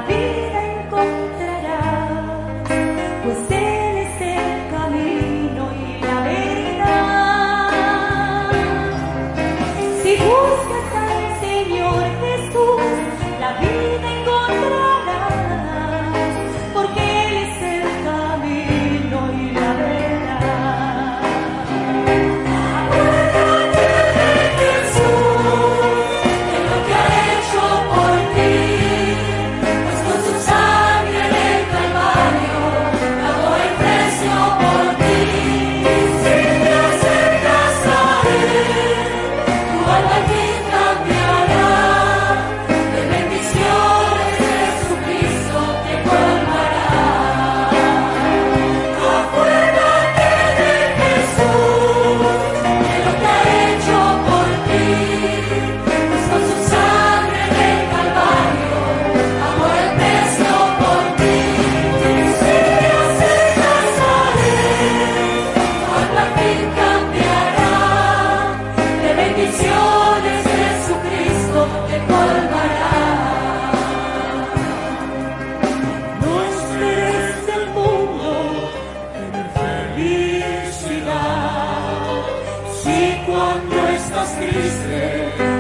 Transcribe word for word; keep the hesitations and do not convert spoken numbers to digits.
vida encontrarás, pues Él es el camino y la verdad. Si buscas al Señor Jesús, la vida encontrarás, porque Él es el camino y la verdad. Acuérdate de Jesús, de lo que ha hecho por ti, pues con su sangre en el Calvario pagó el precio por ti. Si te acercas a Él, tu alma al fin cambiará, de bendiciones Jesucristo te colmará. Acuérdate de Jesús, de lo que ha hecho por ti, pues con su sangre en el Calvario pagó el precio por ti. Si te acercas a Él, tu alma al fin cambiará, de bendiciones Jesucristo te colmará. No esperes del mundo tener felicidad, si cuando estás triste